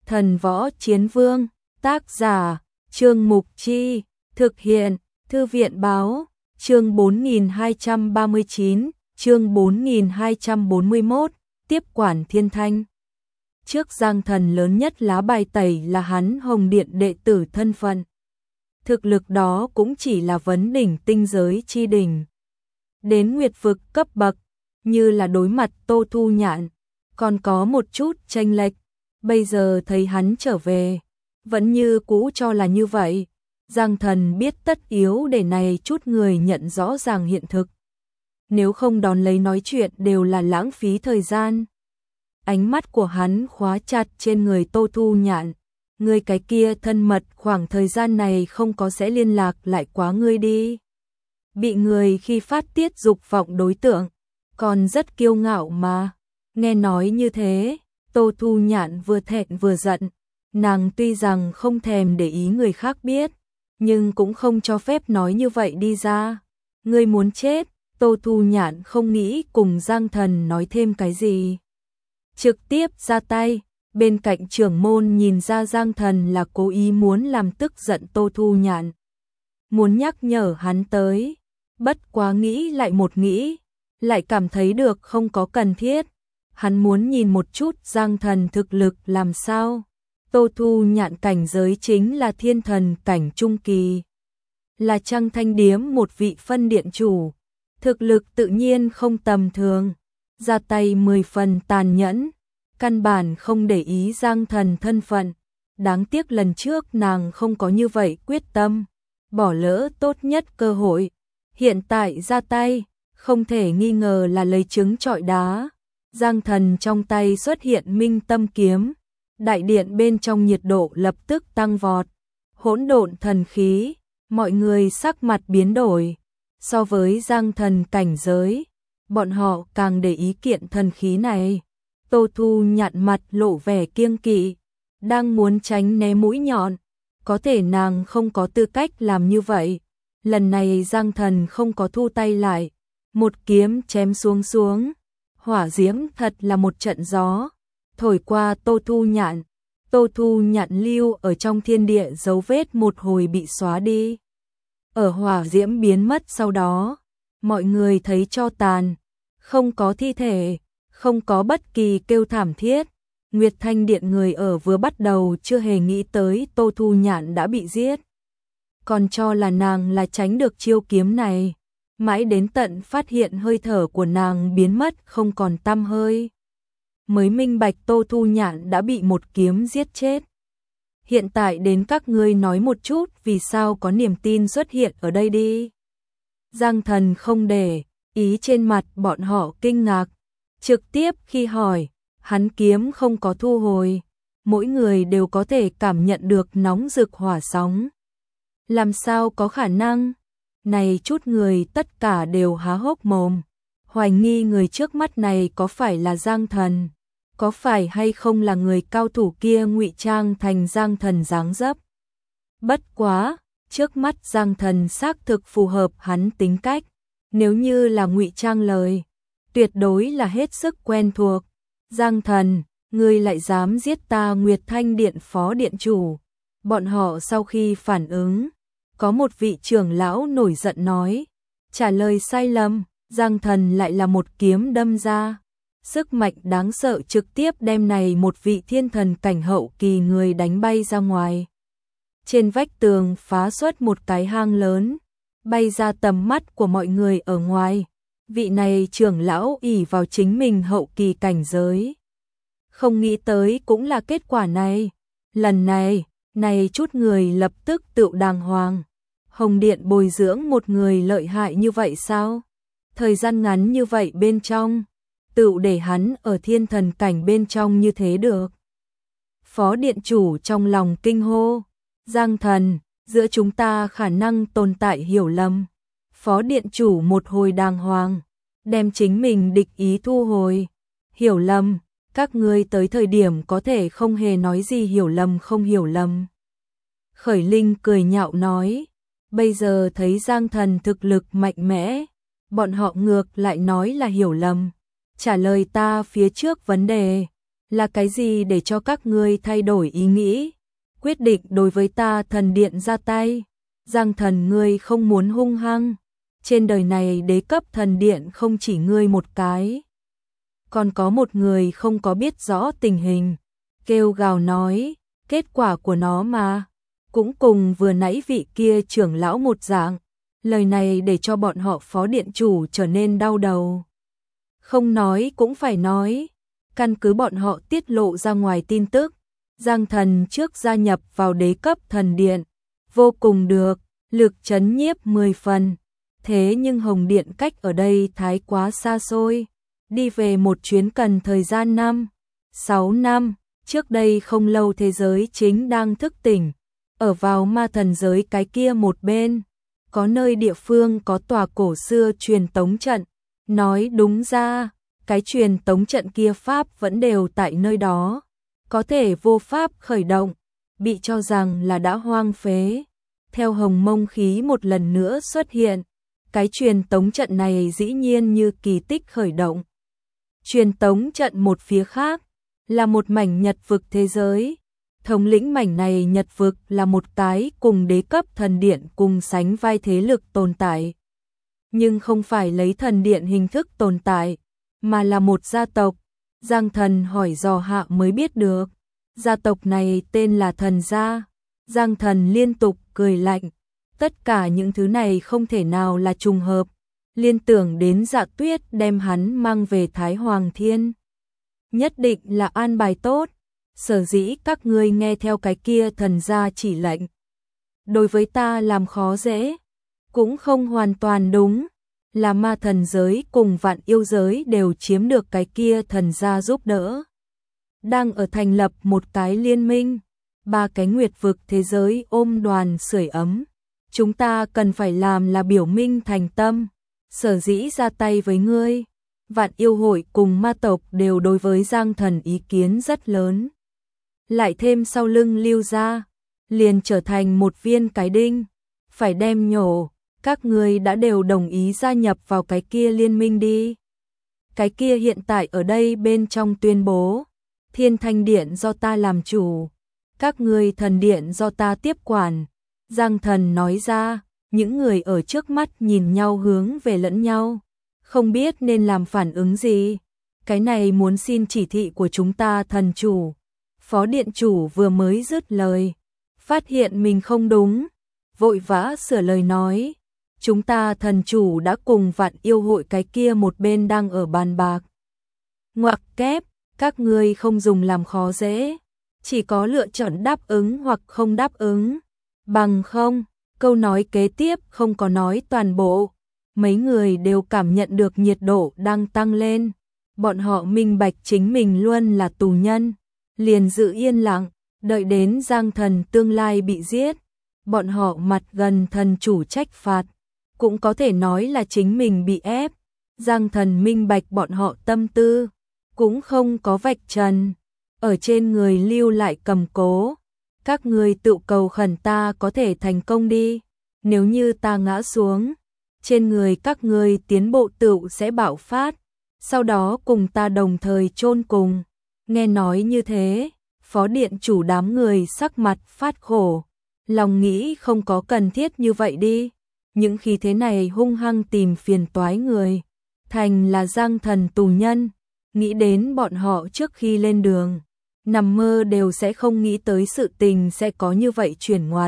Thần Võ Chiến Vương, tác giả, Trương Mục Chi, thực hiện, Thư viện Báo, chương 4239, chương 4241, tiếp quản Thiên Thanh. Trước Giang Thần lớn nhất lá bài tẩy là hắn Hồng Điện đệ tử thân phận. Thực lực đó cũng chỉ là vấn đỉnh tinh giới chi đỉnh. Đến Nguyệt vực cấp bậc, như là đối mặt Tô Thu Nhạn, còn có một chút chênh lệch. Bây giờ thấy hắn trở về, vẫn như cũ cho là như vậy. Giang Thần biết tất yếu để này chút người nhận rõ ràng hiện thực. Nếu không đón lấy nói chuyện đều là lãng phí thời gian. Ánh mắt của hắn khóa chặt trên người Tô Thu Nhạn. Ngươi cái kia thân mật khoảng thời gian này không có sẽ liên lạc lại quá ngươi đi. Bị người khi phát tiết dục vọng đối tượng, còn rất kiêu ngạo mà. Nghe nói như thế, Tô Thu Nhạn vừa thẹn vừa giận. Nàng tuy rằng không thèm để ý người khác biết, nhưng cũng không cho phép nói như vậy đi ra. Ngươi muốn chết. Tô Thu Nhạn không nghĩ cùng Giang Thần nói thêm cái gì. Trực tiếp ra tay, bên cạnh trưởng môn nhìn ra Giang Thần là cố ý muốn làm tức giận Tô Thu Nhạn. Muốn nhắc nhở hắn tới, bất quá nghĩ lại một nghĩ, lại cảm thấy được không có cần thiết. Hắn muốn nhìn một chút Giang Thần thực lực làm sao. Tô Thu Nhạn cảnh giới chính là thiên thần cảnh trung kỳ. Là Trăng Thanh Điếm một vị phân điện chủ. Thực lực tự nhiên không tầm thường, ra tay 10 phần tàn nhẫn, căn bản không để ý Giang Thần thân phận. Đáng tiếc lần trước nàng không có như vậy quyết tâm, bỏ lỡ tốt nhất cơ hội. Hiện tại ra tay, không thể nghi ngờ là lấy trứng trọi đá. Giang Thần trong tay xuất hiện Minh Tâm kiếm, đại điện bên trong nhiệt độ lập tức tăng vọt. Hỗn độn thần khí, mọi người sắc mặt biến đổi. So với Giang Thần cảnh giới, bọn họ càng để ý kiện thần khí này. Tô Thu Nhạn mặt lộ vẻ kiêng kỵ, đang muốn tránh né mũi nhọn, có thể nàng không có tư cách làm như vậy. Lần này Giang Thần không có thu tay lại, một kiếm chém xuống, hỏa diễm thật là một trận gió, thổi qua Tô Thu Nhạn. Tô Thu Nhạn lưu ở trong thiên địa dấu vết một hồi bị xóa đi. Ở hỏa diễm biến mất sau đó, mọi người thấy tro tàn, không có thi thể, không có bất kỳ kêu thảm thiết. Nguyệt Thanh Điện người ở vừa bắt đầu chưa hề nghĩ tới Tô Thu Nhạn đã bị giết, còn cho là nàng là tránh được chiêu kiếm này, mãi đến tận phát hiện hơi thở của nàng biến mất không còn tăm hơi, mới minh bạch Tô Thu Nhạn đã bị một kiếm giết chết. Hiện tại đến các ngươi nói một chút vì sao có niềm tin xuất hiện ở đây đi. Giang Thần không để ý trên mặt bọn họ kinh ngạc, trực tiếp khi hỏi, hắn kiếm không có thu hồi, mỗi người đều có thể cảm nhận được nóng rực hỏa sóng. Làm sao có khả năng? Này chút người tất cả đều há hốc mồm, hoài nghi người trước mắt này có phải là Giang Thần. Có phải hay không là người cao thủ kia ngụy trang thành Giang Thần dáng dấp. Bất quá, trước mắt Giang Thần xác thực phù hợp hắn tính cách, nếu như là ngụy trang lời, tuyệt đối là hết sức quen thuộc. Giang Thần, ngươi lại dám giết ta Nguyệt Thanh Điện phó điện chủ. Bọn họ sau khi phản ứng, có một vị trưởng lão nổi giận nói, trả lời sai lầm, Giang Thần lại là một kiếm đâm ra. Sức mạnh đáng sợ trực tiếp đem này một vị thiên thần cảnh hậu kỳ người đánh bay ra ngoài. Trên vách tường phá xuất một cái hang lớn, bay ra tầm mắt của mọi người ở ngoài. Vị này trưởng lão ỷ vào chính mình hậu kỳ cảnh giới. Không nghĩ tới cũng là kết quả này. Lần này chút người lập tức tự đàng hoàng. Hồng Điện bồi dưỡng một người lợi hại như vậy sao? Thời gian ngắn như vậy bên trong, tự để hắn ở thiên thần cảnh bên trong như thế được. Phó điện chủ trong lòng kinh hô, Giang Thần, giữa chúng ta khả năng tồn tại hiểu lầm. Phó điện chủ một hồi đàng hoàng, đem chính mình địch ý thu hồi. Hiểu lầm, các ngươi tới thời điểm có thể không hề nói gì hiểu lầm không hiểu lầm. Khởi Linh cười nhạo nói, bây giờ thấy Giang Thần thực lực mạnh mẽ, bọn họ ngược lại nói là hiểu lầm. Trả lời ta phía trước vấn đề, Là cái gì để cho các ngươi thay đổi ý nghĩ, quyết định đối với ta thần điện ra tay? Giang Thần, ngươi không muốn hung hăng? Trên đời này đế cấp thần điện không chỉ ngươi một cái, còn có một người không có biết rõ tình hình, kêu gào nói, kết quả của nó mà, cũng cùng vừa nãy vị kia trưởng lão một dạng. Lời này để cho bọn họ phó điện chủ trở nên đau đầu. Không nói cũng phải nói, căn cứ bọn họ tiết lộ ra ngoài tin tức, Giang Thần trước gia nhập vào đế cấp thần điện, vô cùng được, lực chấn nhiếp 10 phần. Thế nhưng Hồng Điện cách ở đây thái quá xa xôi, đi về một chuyến cần thời gian 6 năm, trước đây không lâu thế giới chính đang thức tỉnh, ở vào ma thần giới cái kia một bên, có nơi địa phương có tòa cổ xưa truyền tống trận, nói đúng ra, cái truyền tống trận kia pháp vẫn đều tại nơi đó, có thể vô pháp khởi động, bị cho rằng là đã hoang phế. Theo Hồng Mông khí một lần nữa xuất hiện, cái truyền tống trận này dĩ nhiên như kỳ tích khởi động. Truyền tống trận một phía khác là một mảnh nhật vực thế giới. Thống lĩnh mảnh này nhật vực là một cái cùng đế cấp thần điện cùng sánh vai thế lực tồn tại. Nhưng không phải lấy thần điện hình thức tồn tại, mà là một gia tộc. Giang Thần hỏi dò hạ mới biết được. Gia tộc này tên là Thần Gia. Giang Thần liên tục cười lạnh. Tất cả những thứ này không thể nào là trùng hợp. Liên tưởng đến Dạ Tuyết đem hắn mang về Thái Hoàng Thiên. Nhất định là an bài tốt. Sở dĩ các ngươi nghe theo cái kia Thần Gia chỉ lệnh. Đối với ta làm khó dễ. Cũng không hoàn toàn đúng. Là ma thần giới cùng vạn yêu giới đều chiếm được cái kia Thần Gia giúp đỡ. Đang ở thành lập một cái liên minh. 3 cái nguyệt vực thế giới ôm đoàn sưởi ấm. Chúng ta cần phải làm là biểu minh thành tâm. Sở dĩ ra tay với ngươi. Vạn yêu hội cùng ma tộc đều đối với Giang Thần ý kiến rất lớn. Lại thêm sau lưng Lưu gia, liền trở thành một viên cái đinh. Phải đem nhổ, các ngươi đã đều đồng ý gia nhập vào cái kia liên minh đi. Cái kia hiện tại ở đây bên trong tuyên bố, Thiên Thanh Điện do ta làm chủ, các ngươi thần điện do ta tiếp quản. Giang Thần nói ra, những người ở trước mắt nhìn nhau hướng về lẫn nhau, không biết nên làm phản ứng gì. Cái này muốn xin chỉ thị của chúng ta thần chủ. Phó điện chủ vừa mới dứt lời, phát hiện mình không đúng, vội vã sửa lời nói. Chúng ta thần chủ đã cùng vạn yêu hội cái kia một bên đang ở bàn bạc. Ngoặc kép, các ngươi không dùng làm khó dễ, chỉ có lựa chọn đáp ứng hoặc không đáp ứng. Bằng không, câu nói kế tiếp không có nói toàn bộ. Mấy người đều cảm nhận được nhiệt độ đang tăng lên. Bọn họ minh bạch chính mình luôn là tù nhân. Liền giữ yên lặng, đợi đến Giang Thần tương lai bị giết. Bọn họ mặt gần thần chủ trách phạt. Cũng có thể nói là chính mình bị ép. Giang Thần minh bạch bọn họ tâm tư. Cũng không có vạch trần. Ở trên người lưu lại cầm cố. Các ngươi tự cầu khẩn ta có thể thành công đi. Nếu như ta ngã xuống, trên người các ngươi tiến bộ tự sẽ bạo phát. Sau đó cùng ta đồng thời chôn cùng. Nghe nói như thế, phó điện chủ đám người sắc mặt phát khổ. Lòng nghĩ không có cần thiết như vậy đi. Những khí thế này hung hăng tìm phiền toái người. Thành là Giang Thần tù nhân. Nghĩ đến bọn họ trước khi lên đường. Nằm mơ đều sẽ không nghĩ tới sự tình sẽ có như vậy chuyển ngoặt.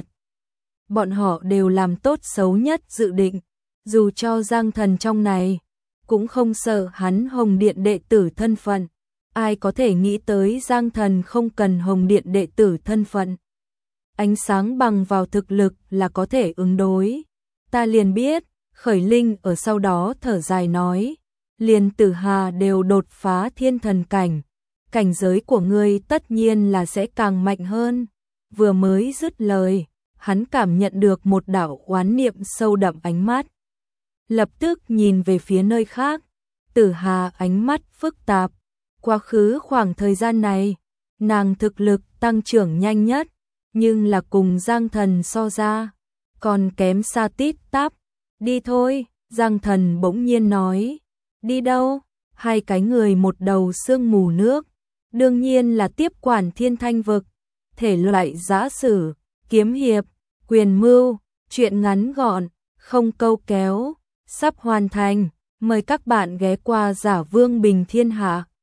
Bọn họ đều làm tốt xấu nhất dự định. Dù cho Giang Thần trong này, cũng không sợ hắn Hồng Điện đệ tử thân phận. Ai có thể nghĩ tới Giang Thần không cần Hồng Điện đệ tử thân phận. Ánh sáng bằng vào thực lực là có thể ứng đối. Ta liền biết, Khởi Linh ở sau đó thở dài nói. Liền Tử Hà đều đột phá thiên thần cảnh. Cảnh giới của ngươi tất nhiên là sẽ càng mạnh hơn. Vừa mới dứt lời, hắn cảm nhận được một đạo oán niệm sâu đậm ánh mắt. Lập tức nhìn về phía nơi khác. Tử Hà ánh mắt phức tạp. Quá khứ khoảng thời gian này, nàng thực lực tăng trưởng nhanh nhất, nhưng là cùng Giang Thần so ra, còn kém xa tít tắp. Đi thôi, Giang Thần bỗng nhiên nói. Đi đâu? Hai cái người một đầu sương mù nước, đương nhiên là tiếp quản Thiên Thanh vực, thể loại giã sử, kiếm hiệp, quyền mưu, truyện ngắn gọn, không câu kéo, sắp hoàn thành, mời các bạn ghé qua Giả Vương Bình Thiên Hạ.